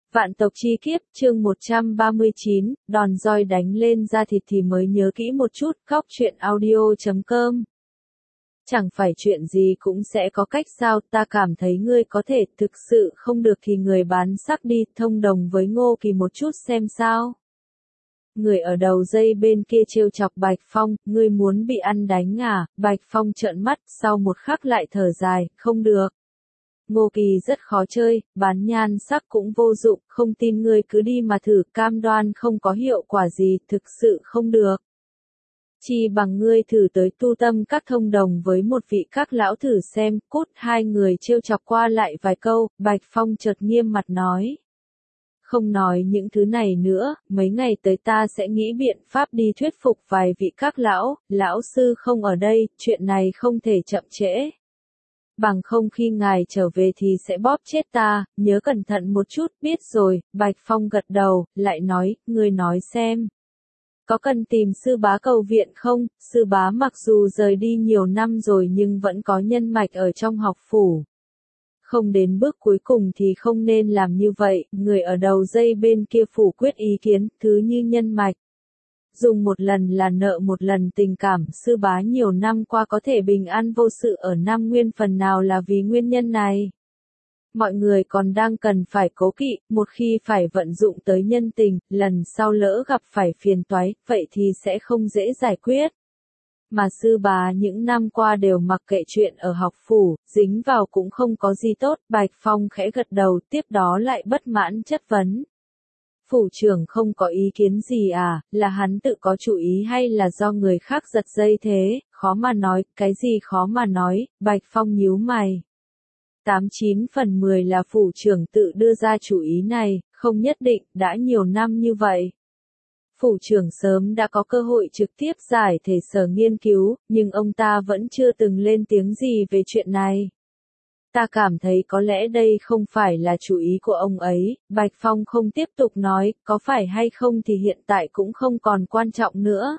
Vạn tộc chi kiếp, chương 139, đòn roi đánh lên da thịt thì mới nhớ kỹ một chút, Cóc Truyện Audio.com. Chẳng phải chuyện gì cũng sẽ có cách sao, ta cảm thấy ngươi có thể, thực sự không được thì người bán sắc đi, thông đồng với Ngô Kỳ một chút xem sao. Người ở đầu dây bên kia trêu chọc Bạch Phong, ngươi muốn bị ăn đánh à, Bạch Phong trợn mắt, sau một khắc lại thở dài, không được. Ngô Kỳ rất khó chơi, bán nhan sắc cũng vô dụng, không tin ngươi cứ đi mà thử, cam đoan không có hiệu quả gì, thực sự không được. Chi bằng ngươi thử tới tu tâm các thông đồng với một vị các lão thử xem, cút. Hai người trêu chọc qua lại vài câu, Bạch Phong chợt nghiêm mặt nói. Không nói những thứ này nữa, mấy ngày tới ta sẽ nghĩ biện pháp đi thuyết phục vài vị các lão sư không ở đây, chuyện này không thể chậm trễ. Bằng không khi ngài trở về thì sẽ bóp chết ta, nhớ cẩn thận một chút, biết rồi. Bạch Phong gật đầu, lại nói, ngươi nói xem. Có cần tìm sư bá cầu viện không? Sư bá mặc dù rời đi nhiều năm rồi nhưng vẫn có nhân mạch ở trong học phủ. Không đến bước cuối cùng thì không nên làm như vậy, người ở đầu dây bên kia phủ quyết ý kiến, thứ như nhân mạch. Dùng một lần là nợ một lần tình cảm, sư bá nhiều năm qua có thể bình an vô sự ở Nam Nguyên phần nào là vì nguyên nhân này. Mọi người còn đang cần phải cố kỵ, một khi phải vận dụng tới nhân tình, lần sau lỡ gặp phải phiền toái, vậy thì sẽ không dễ giải quyết. Mà sư bá những năm qua đều mặc kệ chuyện ở học phủ, dính vào cũng không có gì tốt, Bạch Phong khẽ gật đầu, tiếp đó lại bất mãn chất vấn. Phủ trưởng không có ý kiến gì à, là hắn tự có chủ ý hay là do người khác giật dây thế, khó mà nói, cái gì khó mà nói, Bạch Phong nhíu mày. 89/10 là phủ trưởng tự đưa ra chủ ý này, không nhất định, đã nhiều năm như vậy. Phủ trưởng sớm đã có cơ hội trực tiếp giải thể sở nghiên cứu, nhưng ông ta vẫn chưa từng lên tiếng gì về chuyện này. Ta cảm thấy có lẽ đây không phải là chủ ý của ông ấy, Bạch Phong không tiếp tục nói, có phải hay không thì hiện tại cũng không còn quan trọng nữa.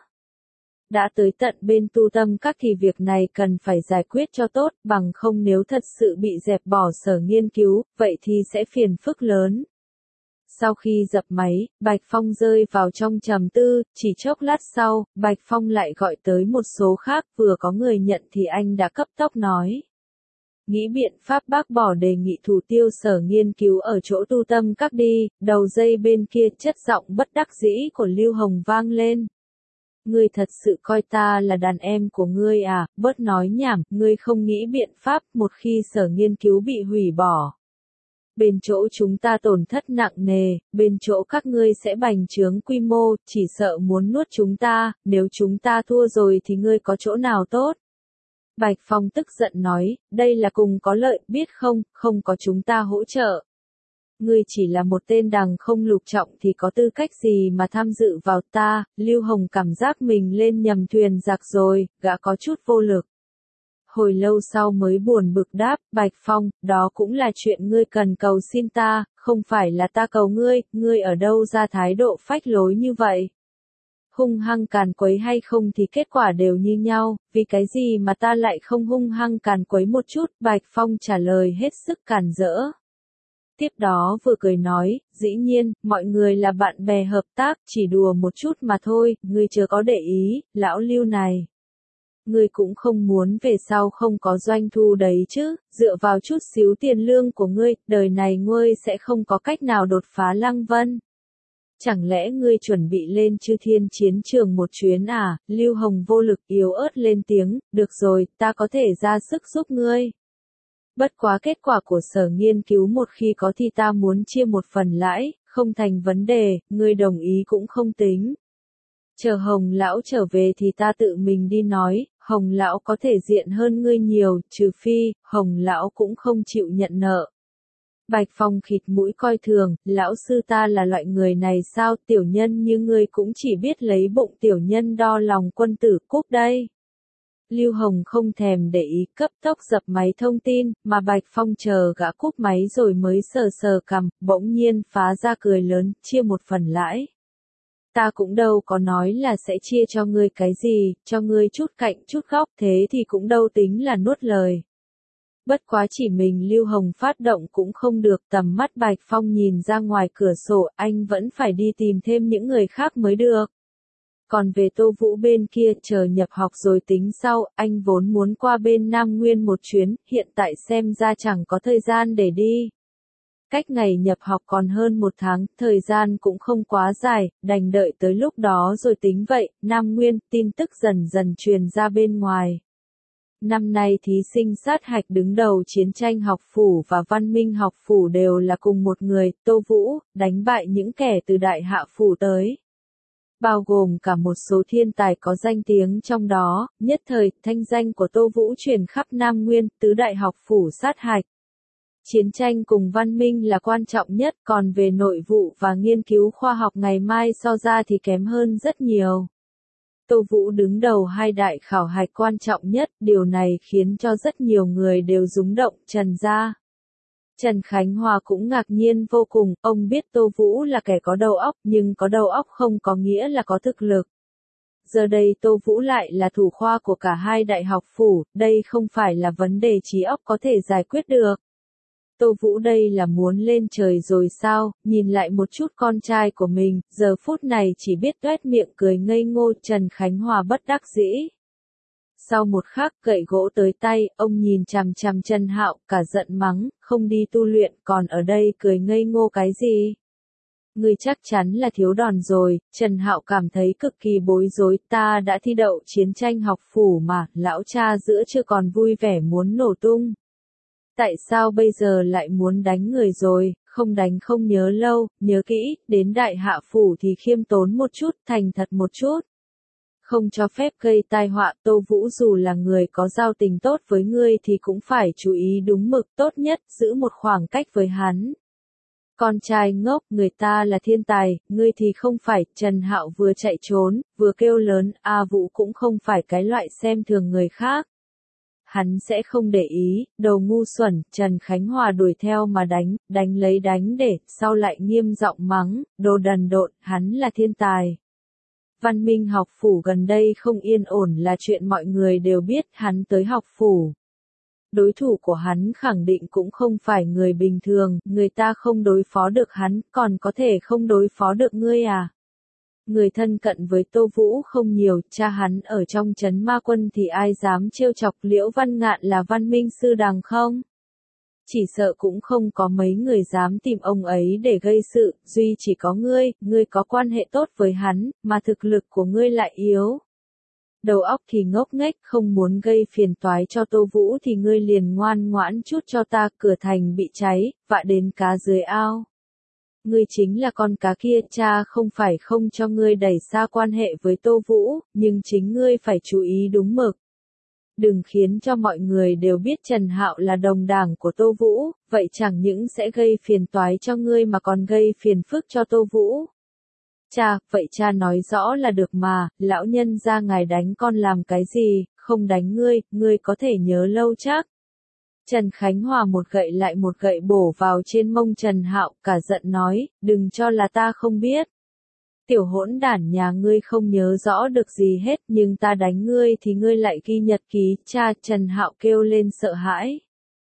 Đã tới tận bên tu tâm các thì việc này cần phải giải quyết cho tốt, bằng không nếu thật sự bị dẹp bỏ sở nghiên cứu, vậy thì sẽ phiền phức lớn. Sau khi dập máy, Bạch Phong rơi vào trong trầm tư, chỉ chốc lát sau, Bạch Phong lại gọi tới một số khác, vừa có người nhận thì anh đã cấp tốc nói. Nghĩ biện pháp bác bỏ đề nghị thủ tiêu sở nghiên cứu ở chỗ tu tâm các đi, đầu dây bên kia chất giọng bất đắc dĩ của Lưu Hồng vang lên. Ngươi thật sự coi ta là đàn em của ngươi à, bớt nói nhảm, ngươi không nghĩ biện pháp một khi sở nghiên cứu bị hủy bỏ. Bên chỗ chúng ta tổn thất nặng nề, bên chỗ các ngươi sẽ bành trướng quy mô, chỉ sợ muốn nuốt chúng ta, nếu chúng ta thua rồi thì ngươi có chỗ nào tốt. Bạch Phong tức giận nói, đây là cùng có lợi, biết không, không có chúng ta hỗ trợ. Ngươi chỉ là một tên đằng không lục trọng thì có tư cách gì mà tham dự vào ta, Lưu Hồng cảm giác mình lên nhầm thuyền giặc rồi, gã có chút vô lực. Hồi lâu sau mới buồn bực đáp, Bạch Phong, đó cũng là chuyện ngươi cần cầu xin ta, không phải là ta cầu ngươi ở đâu ra thái độ phách lối như vậy. Hung hăng càn quấy hay không thì kết quả đều như nhau, vì cái gì mà ta lại không hung hăng càn quấy một chút, Bạch Phong trả lời hết sức càn rỡ. Tiếp đó vừa cười nói, dĩ nhiên, mọi người là bạn bè hợp tác, chỉ đùa một chút mà thôi, ngươi chớ có để ý, lão Lưu này. Ngươi cũng không muốn về sau không có doanh thu đấy chứ, dựa vào chút xíu tiền lương của ngươi, đời này ngươi sẽ không có cách nào đột phá Lăng Vân. Chẳng lẽ ngươi chuẩn bị lên Chư Thiên chiến trường một chuyến à, Lưu Hồng vô lực yếu ớt lên tiếng, được rồi, ta có thể ra sức giúp ngươi. Bất quá kết quả của sở nghiên cứu một khi có thì ta muốn chia một phần lãi, không thành vấn đề, ngươi đồng ý cũng không tính. Chờ Hồng lão trở về thì ta tự mình đi nói, Hồng lão có thể diện hơn ngươi nhiều, trừ phi, Hồng lão cũng không chịu nhận nợ. Bạch Phong khịt mũi coi thường, lão sư ta là loại người này sao, tiểu nhân như ngươi cũng chỉ biết lấy bụng tiểu nhân đo lòng quân tử, cúp đây. Lưu Hồng không thèm để ý, cấp tốc dập máy thông tin, mà Bạch Phong chờ gã cúp máy rồi mới sờ sờ cằm, bỗng nhiên phá ra cười lớn, chia một phần lãi. Ta cũng đâu có nói là sẽ chia cho ngươi cái gì, cho ngươi chút cạnh chút góc, thế thì cũng đâu tính là nuốt lời. Bất quá chỉ mình Lưu Hồng phát động cũng không được, tầm mắt Bạch Phong nhìn ra ngoài cửa sổ, anh vẫn phải đi tìm thêm những người khác mới được. Còn về Tô Vũ bên kia, chờ nhập học rồi tính sau, anh vốn muốn qua bên Nam Nguyên một chuyến, hiện tại xem ra chẳng có thời gian để đi. Cách ngày nhập học còn hơn một tháng, thời gian cũng không quá dài, đành đợi tới lúc đó rồi tính vậy. Nam Nguyên, tin tức dần dần truyền ra bên ngoài. Năm nay thí sinh sát hạch đứng đầu Chiến tranh học phủ và Văn minh học phủ đều là cùng một người, Tô Vũ, đánh bại những kẻ từ Đại Hạ phủ tới. Bao gồm cả một số thiên tài có danh tiếng trong đó, nhất thời, thanh danh của Tô Vũ truyền khắp Nam Nguyên, tứ đại học phủ sát hạch. Chiến tranh cùng văn minh là quan trọng nhất, còn về nội vụ và nghiên cứu khoa học ngày mai so ra thì kém hơn rất nhiều. Tô Vũ đứng đầu hai đại khảo hạch quan trọng nhất, điều này khiến cho rất nhiều người đều rúng động. Trần gia. Trần Khánh Hòa cũng ngạc nhiên vô cùng, ông biết Tô Vũ là kẻ có đầu óc, nhưng có đầu óc không có nghĩa là có thực lực. Giờ đây Tô Vũ lại là thủ khoa của cả hai đại học phủ, đây không phải là vấn đề trí óc có thể giải quyết được. Tô Vũ đây là muốn lên trời rồi sao, nhìn lại một chút con trai của mình, giờ phút này chỉ biết tuét miệng cười ngây ngô. Trần Khánh Hòa bất đắc dĩ. Sau một khắc gậy gỗ tới tay, ông nhìn chằm chằm Trần Hạo, cả giận mắng, không đi tu luyện, còn ở đây cười ngây ngô cái gì? Ngươi chắc chắn là thiếu đòn rồi. Trần Hạo cảm thấy cực kỳ bối rối, ta đã thi đậu chiến tranh học phủ mà, lão cha giữa chưa còn vui vẻ muốn nổ tung. Tại sao bây giờ lại muốn đánh người rồi, không đánh không nhớ lâu, nhớ kỹ, đến đại hạ phủ thì khiêm tốn một chút, thành thật một chút. Không cho phép gây tai họa. Tô Vũ dù là người có giao tình tốt với ngươi thì cũng phải chú ý đúng mực, tốt nhất, giữ một khoảng cách với hắn. Con trai ngốc, người ta là thiên tài, ngươi thì không phải. Trần Hạo vừa chạy trốn, vừa kêu lớn, Vũ cũng không phải cái loại xem thường người khác. Hắn sẽ không để ý, đồ ngu xuẩn. Trần Khánh Hòa đuổi theo mà đánh lấy đánh để, sau lại nghiêm giọng mắng, đồ đần độn, hắn là thiên tài. Văn minh học phủ gần đây không yên ổn là chuyện mọi người đều biết, hắn tới học phủ. Đối thủ của hắn khẳng định cũng không phải người bình thường, người ta không đối phó được hắn, còn có thể không đối phó được ngươi à? Người thân cận với Tô Vũ không nhiều, cha hắn ở trong trấn ma quân thì ai dám trêu chọc. Liễu Văn Ngạn là văn minh sư đằng không? Chỉ sợ cũng không có mấy người dám tìm ông ấy để gây sự, duy chỉ có ngươi có quan hệ tốt với hắn, mà thực lực của ngươi lại yếu. Đầu óc thì ngốc nghếch, không muốn gây phiền toái cho Tô Vũ thì ngươi liền ngoan ngoãn chút cho ta, cửa thành bị cháy, vạ đến cá dưới ao. Ngươi chính là con cá kia, cha không phải không cho ngươi đẩy xa quan hệ với Tô Vũ, nhưng chính ngươi phải chú ý đúng mực. Đừng khiến cho mọi người đều biết Trần Hạo là đồng đảng của Tô Vũ, vậy chẳng những sẽ gây phiền toái cho ngươi mà còn gây phiền phức cho Tô Vũ. Cha, vậy cha nói rõ là được mà, lão nhân ra ngài đánh con làm cái gì, không đánh ngươi có thể nhớ lâu chắc. Trần Khánh Hòa một gậy lại một gậy bổ vào trên mông Trần Hạo, cả giận nói, đừng cho là ta không biết. Tiểu hỗn đản nhà ngươi không nhớ rõ được gì hết, nhưng ta đánh ngươi thì ngươi lại ghi nhật ký. Cha, Trần Hạo kêu lên sợ hãi.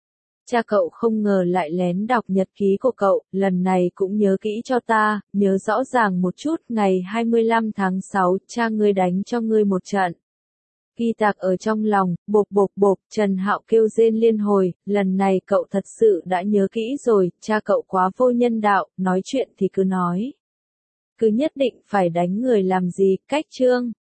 Cha cậu không ngờ lại lén đọc nhật ký của cậu, lần này cũng nhớ kỹ cho ta, nhớ rõ ràng một chút, ngày 25 tháng 6, cha ngươi đánh cho ngươi một trận. Ghi tạc ở trong lòng, bộp, Trần Hạo kêu rên liên hồi, lần này cậu thật sự đã nhớ kỹ rồi, cha cậu quá vô nhân đạo, nói chuyện thì cứ nói. Cứ nhất định phải đánh người làm gì, cách chương.